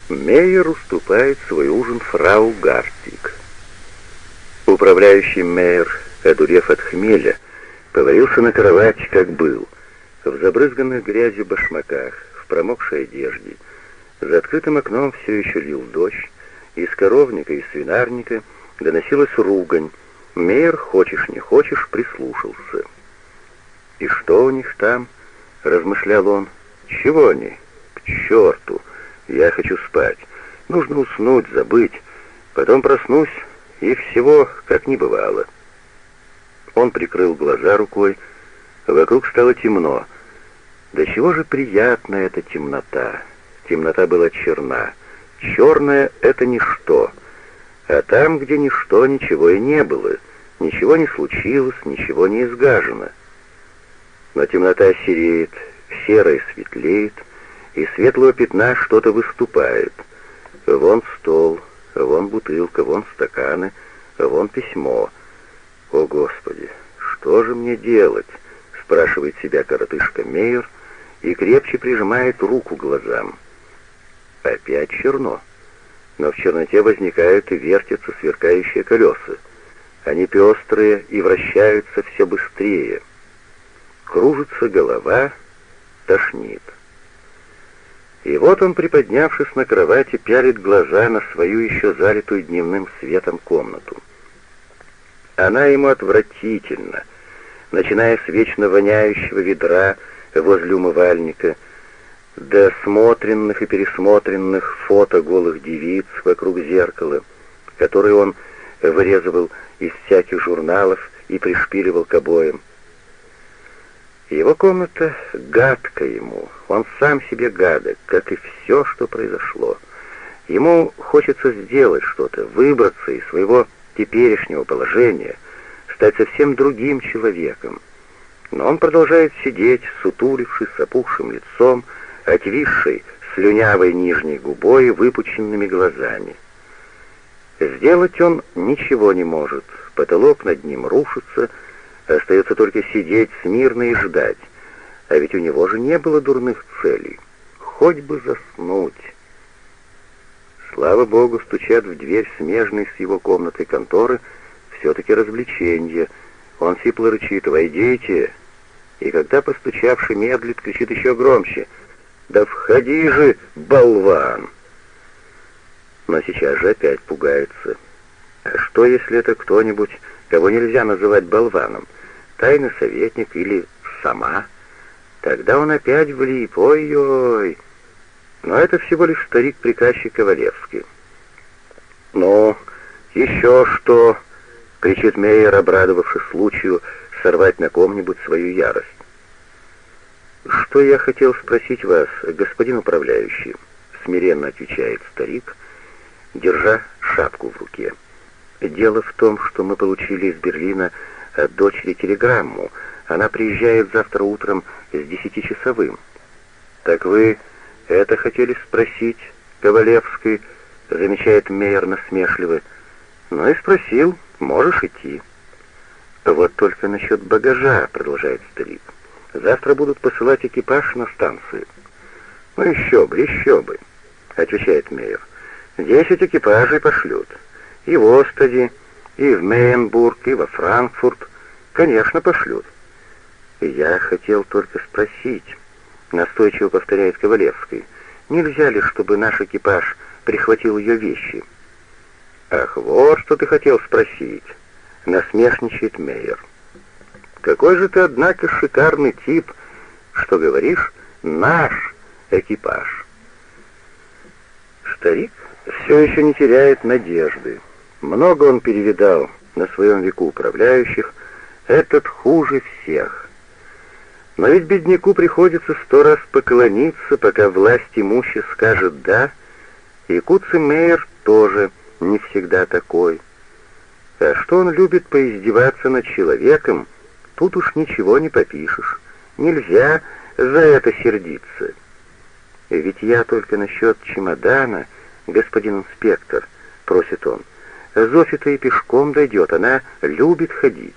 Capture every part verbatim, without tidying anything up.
Мейер уступает свой ужин фрау Гартик. Управляющий Мейер, одурев от хмеля, повалился на кровать, как был, в забрызганных грязью башмаках, в промокшей одежде. За открытым окном все еще лил дождь, из коровника и свинарника доносилась ругань. Мейер, хочешь не хочешь, прислушался. «И что у них там?» — размышлял он. «Чего они? К черту! Я хочу спать. Нужно уснуть, забыть. Потом проснусь, и всего как не бывало». Он прикрыл глаза рукой. Вокруг стало темно. До чего же приятна эта темнота! Темнота была черна. Черное — это ничто. А там, где ничто, ничего и не было. Ничего не случилось, ничего не изгажено. Но темнота сереет, серое светлеет, из светлого пятна что-то выступает. Вон стол, вон бутылка, вон стаканы, вон письмо. «О, Господи, что же мне делать?» — спрашивает себя коротышка Мейер и крепче прижимает руку к глазам. Опять черно, но в черноте возникают и вертятся сверкающие колеса. Они пестрые и вращаются все быстрее. Кружится голова, тошнит. И вот он, приподнявшись на кровати, пялит глаза на свою еще залитую дневным светом комнату. Она ему отвратительна, начиная с вечно воняющего ведра возле умывальника, до смотренных и пересмотренных фото голых девиц вокруг зеркала, которые он вырезывал из всяких журналов и пришпиливал к обоям. Его комната гадка ему, он сам себе гадок, как и все, что произошло. Ему хочется сделать что-то, выбраться из своего теперешнего положения, стать совсем другим человеком. Но он продолжает сидеть, сутулившись, с опухшим лицом, отвисшей, слюнявой нижней губой и выпученными глазами. Сделать он ничего не может, потолок над ним рушится, остается только сидеть смирно и ждать, а ведь у него же не было дурных целей, хоть бы заснуть. Слава Богу, стучат в дверь смежной с его комнатой конторы, все-таки развлеченье. Он сипло рычит: «Войдите!» И когда постучавший медлит, кричит еще громче: «Да входи же, болван!» Но сейчас же опять пугается. А что, если это кто-нибудь, кого нельзя называть болваном, тайный советник или сама? Тогда он опять влип, ой-ой. Но это всего лишь старик-приказчик Ковалевский. «Ну, еще что?» — кричит Мейер, обрадовавшись случаю сорвать на ком-нибудь свою ярость. «Что я хотел спросить вас, господин управляющий?» — смиренно отвечает старик, держа шапку в руке. «Дело в том, что мы получили из Берлина от дочери телеграмму. Она приезжает завтра утром с десятичасовым». «Так вы это хотели спросить, Ковалевский?» — замечает Мейер насмешливо. «Ну и спросил, можешь идти». «Вот только насчет багажа», — продолжает старик. «Завтра будут посылать экипаж на станцию». «Ну еще бы, еще бы», — отвечает Мейер. «Десять экипажей пошлют. И в Остади, и в Мейенбург, и во Франкфурт. Конечно, пошлют». «И я хотел только спросить», — настойчиво повторяет Ковалевский, «нельзя ли, чтобы наш экипаж прихватил ее вещи?» «Ах, вот что ты хотел спросить», — насмешничает Мейер. «Какой же ты, однако, шикарный тип, что говоришь, наш экипаж». Старик все еще не теряет надежды. Много он перевидал на своем веку управляющих, этот хуже всех. Но ведь бедняку приходится сто раз поклониться, пока власть имущая скажет «да», и Куцемейер тоже не всегда такой. А что он любит поиздеваться над человеком, тут уж ничего не попишешь. Нельзя за это сердиться. «Ведь я только насчет чемодана, господин инспектор», — просит он. «Зофи-то и пешком дойдет, она любит ходить».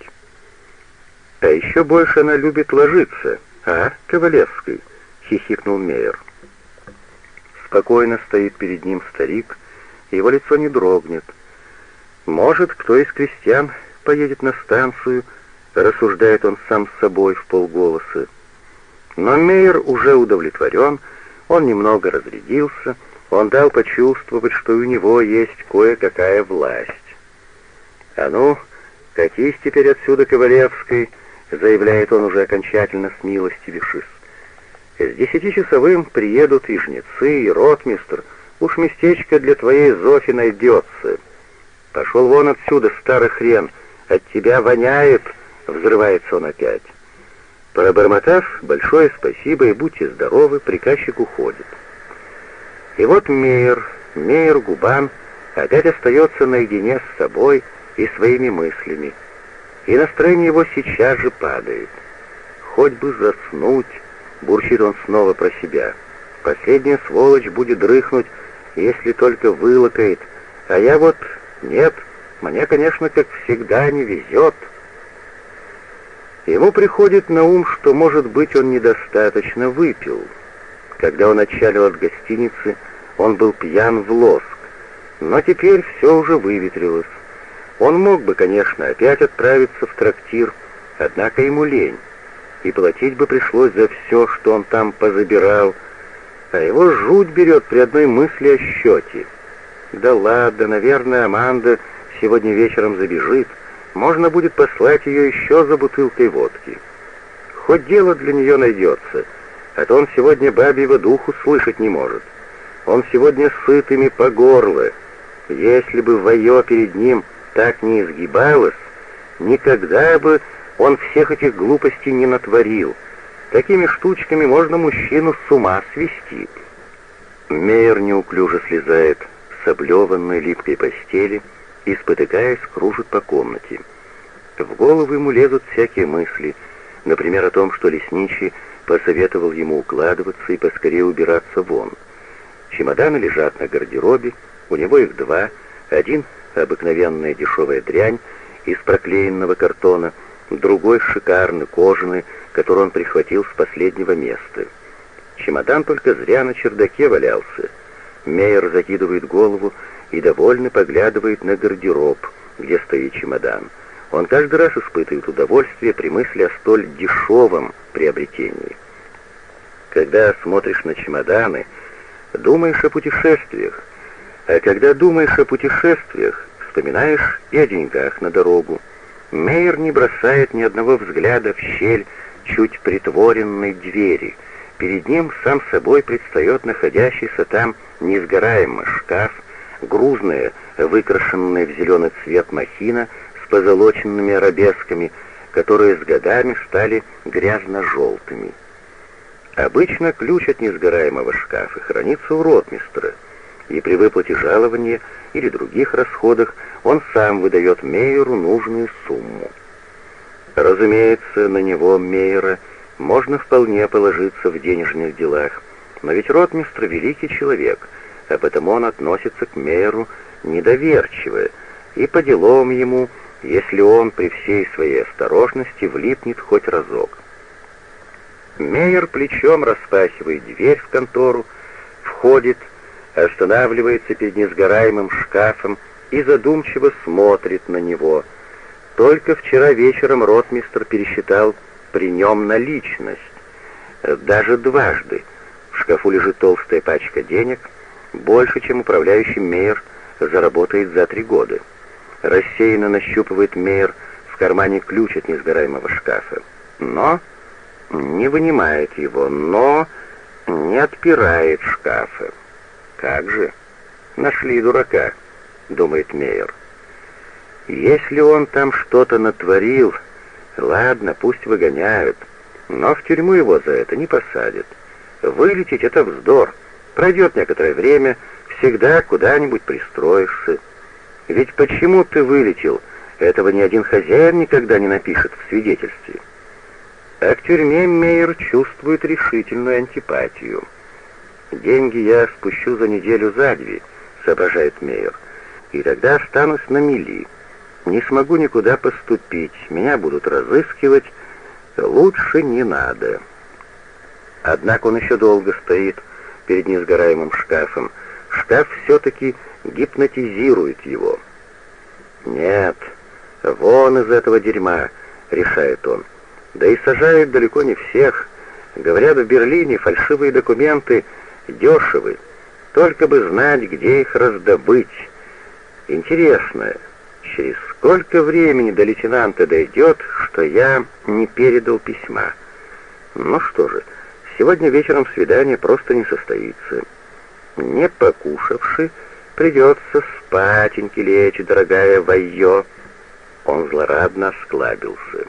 «А еще больше она любит ложиться, а, Ковалевский?» — хихикнул Мейер. Спокойно стоит перед ним старик, его лицо не дрогнет. Может, кто из крестьян поедет на станцию, рассуждает он сам с собой вполголоса. Но Мейер уже удовлетворен, он немного разрядился, он дал почувствовать, что у него есть кое-какая власть. «А ну, катись теперь отсюда, Ковалевский», — заявляет он уже окончательно смилостивившись. «С десятичасовым приедут и жнецы, и ротмистр, уж местечко для твоей Зофи найдется. Пошел вон отсюда, старый хрен, от тебя воняет», — взрывается он опять. Пробормотав большое спасибо и будьте здоровы, приказчик уходит. И вот Мейер, Мейер Губан опять остается наедине с собой и своими мыслями, и настроение его сейчас же падает. «Хоть бы заснуть», — бурчит он снова про себя. «Последняя сволочь будет дрыхнуть, если только вылакает, а я вот нет, мне, конечно, как всегда не везет». Ему приходит на ум, что, может быть, он недостаточно выпил. Когда он отчалил от гостиницы, он был пьян в лоск, но теперь все уже выветрилось. Он мог бы, конечно, опять отправиться в трактир, однако ему лень, и платить бы пришлось за все, что он там позабирал, а его жуть берет при одной мысли о счете. Да ладно, наверное, Аманда сегодня вечером забежит, можно будет послать ее еще за бутылкой водки. Хоть дело для нее найдется, а то он сегодня бабьего духу слышать не может. Он сегодня сытыми по горло. Если бы вое перед ним так не изгибалось, никогда бы он всех этих глупостей не натворил. Такими штучками можно мужчину с ума свести. Мейер неуклюже слезает с облеванной липкой постели и, спотыкаясь, кружит по комнате. В голову ему лезут всякие мысли, например, о том, что лесничий посоветовал ему укладываться и поскорее убираться вон. Чемоданы лежат на гардеробе, у него их два, один — обыкновенная дешевая дрянь из проклеенного картона, другой — шикарный, кожаный, который он прихватил с последнего места. Чемодан только зря на чердаке валялся. Мейер закидывает голову и довольно поглядывает на гардероб, где стоит чемодан. Он каждый раз испытывает удовольствие при мысли о столь дешевом приобретении. Когда смотришь на чемоданы, думаешь о путешествиях, а когда думаешь о путешествиях, вспоминаешь и о деньгах на дорогу. Мейер не бросает ни одного взгляда в щель чуть притворенной двери. Перед ним сам собой предстает находящийся там несгораемый шкаф, грузная, выкрашенная в зеленый цвет махина с позолоченными арабесками, которые с годами стали грязно-желтыми. Обычно ключ от несгораемого шкафа хранится у ротмистра, и при выплате жалования или других расходах он сам выдает Мейеру нужную сумму. Разумеется, на него, Мейера, можно вполне положиться в денежных делах, но ведь ротмистр — великий человек, а потому он относится к Мейеру недоверчиво, и по делам ему, если он при всей своей осторожности влипнет хоть разок. Мейер плечом распахивает дверь в контору, входит, останавливается перед несгораемым шкафом и задумчиво смотрит на него. Только вчера вечером ротмистр пересчитал при нем наличность. Даже дважды. В шкафу лежит толстая пачка денег, больше, чем управляющий Мейер заработает за три года. Рассеянно нащупывает Мейер в кармане ключ от несгораемого шкафа. Но не вынимает его, но не отпирает шкафа. «Как же? Нашли дурака», — думает Мейер. «Если он там что-то натворил, ладно, пусть выгоняют, но в тюрьму его за это не посадят. Вылететь — это вздор. Пройдет некоторое время, всегда куда-нибудь пристроишься. Ведь почему ты вылетел, этого ни один хозяин никогда не напишет в свидетельстве». А к тюрьме Мейер чувствует решительную антипатию. «Деньги я спущу за неделю, за две», — соображает Мейер, «и тогда останусь на мели. Не смогу никуда поступить, меня будут разыскивать. Лучше не надо». Однако он еще долго стоит, перед несгораемым шкафом. Шкаф все-таки гипнотизирует его. «Нет, вон из этого дерьма», — решает он. «Да и сажают далеко не всех. Говорят, в Берлине фальшивые документы дешевы. Только бы знать, где их раздобыть. Интересно, через сколько времени до лейтенанта дойдет, что я не передал письма? Ну что же, сегодня вечером свидание просто не состоится. Не покушавши, придется спатеньки лечь, дорогая Вайо». Он злорадно осклабился.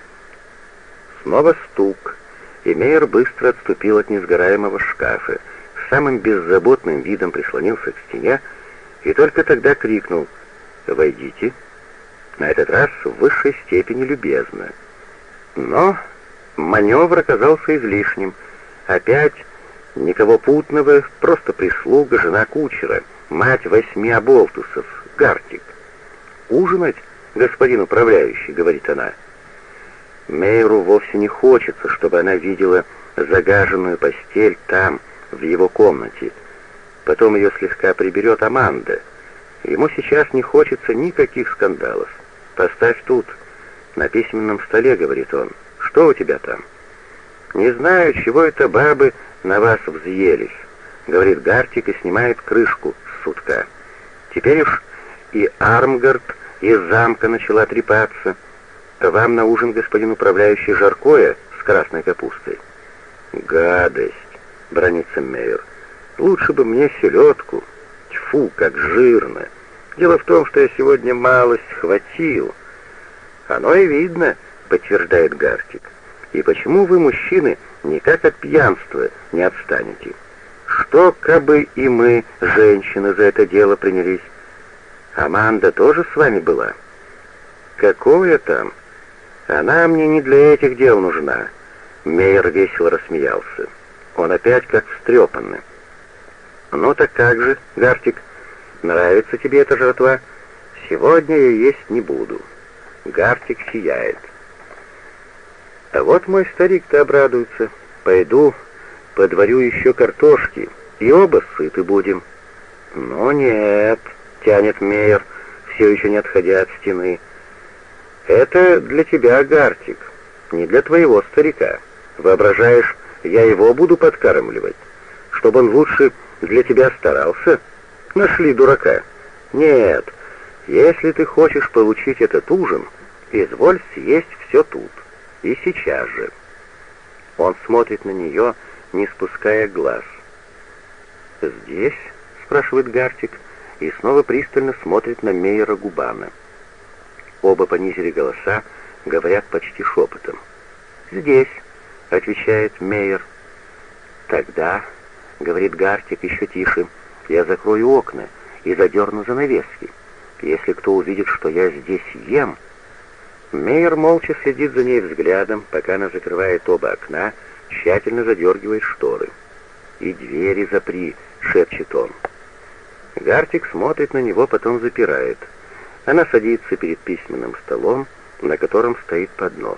Снова стук, и Мейер быстро отступил от несгораемого шкафа, самым беззаботным видом прислонился к стене и только тогда крикнул: «Войдите». На этот раз в высшей степени любезно. Но маневр оказался излишним. Опять никого путного, просто прислуга, жена кучера, мать восьми оболтусов, Гартик. «Ужинать, господин управляющий», — говорит она. Мейеру вовсе не хочется, чтобы она видела загаженную постель там, в его комнате. Потом ее слегка приберет Аманда. Ему сейчас не хочется никаких скандалов. «Поставь тут, на письменном столе», — говорит он. «Что у тебя там?» «Не знаю, чего это бабы на вас взъелись», — говорит Гартик и снимает крышку с сутка. «Теперь уж и Армгард из замка начала трепаться. Вам на ужин, господин управляющий, жаркое с красной капустой». «Гадость», — бранится Мейер. «Лучше бы мне селедку. Тьфу, как жирно. Дело в том, что я сегодня малость хватил». «Оно и видно», — подтверждает Гартик. «И почему вы, мужчины, никак от пьянства не отстанете? Что, кабы и мы, женщины, за это дело принялись? Аманда тоже с вами была?» «Какое там? Она мне не для этих дел нужна». Мейер весело рассмеялся. Он опять как встрепанный. «Ну так как же, Гартик, нравится тебе эта жратва? Сегодня я есть не буду». Гартик сияет. «А вот мой старик-то обрадуется. Пойду подварю еще картошки, и оба сыты будем». «Ну нет», — тянет Мейер, все еще не отходя от стены. «Это для тебя, Гартик, не для твоего старика. Воображаешь, я его буду подкармливать, чтобы он лучше для тебя старался? Нашли дурака. Нет, если ты хочешь получить этот ужин, изволь съесть все тут, и сейчас же». Он смотрит на нее, не спуская глаз. «Здесь?» — спрашивает Гартик, и снова пристально смотрит на Мейера губами. Оба понизили голоса, говорят почти шепотом. «Здесь», — отвечает Мейер. «Тогда», — говорит Гартик еще тише, — «я закрою окна и задерну занавески. Если кто увидит, что я здесь ем...» Мейер молча следит за ней взглядом, пока она закрывает оба окна, тщательно задергивает шторы. «И двери запри», — шепчет он. Гартик смотрит на него, потом запирает. Она садится перед письменным столом, на котором стоит поднос.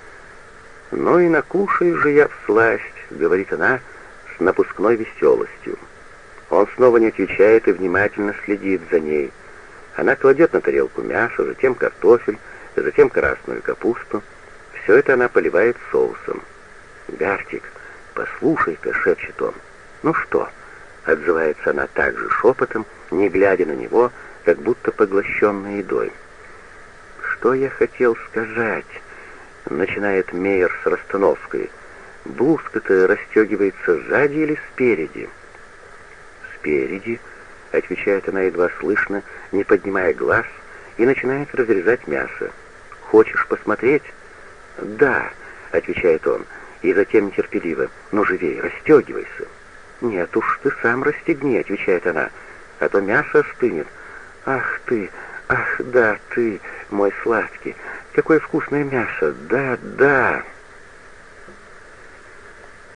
«Ну и накушаю же я всласть», — говорит она с напускной веселостью. Он снова не отвечает и внимательно следит за ней. Она кладет на тарелку мясо, затем картофель, затем красную капусту. Все это она поливает соусом. «Гартик, послушай-ка», — шепчет он. «Ну что?» — отзывается она также шепотом, не глядя на него, как будто поглощенной едой. «Что я хотел сказать?» — начинает Мейер с расстановкой. «Блузка-то расстегивается сзади или спереди?» «Спереди», — отвечает она едва слышно, не поднимая глаз, и начинает разрезать мясо. «Хочешь посмотреть?» «Да», — отвечает он, и затем нетерпеливо: «Ну живей, расстегивайся». «Нет уж, ты сам расстегни», — отвечает она, — «а то мясо остынет». «Ах ты, ах да ты, мой сладкий, какое вкусное мясо, да, да».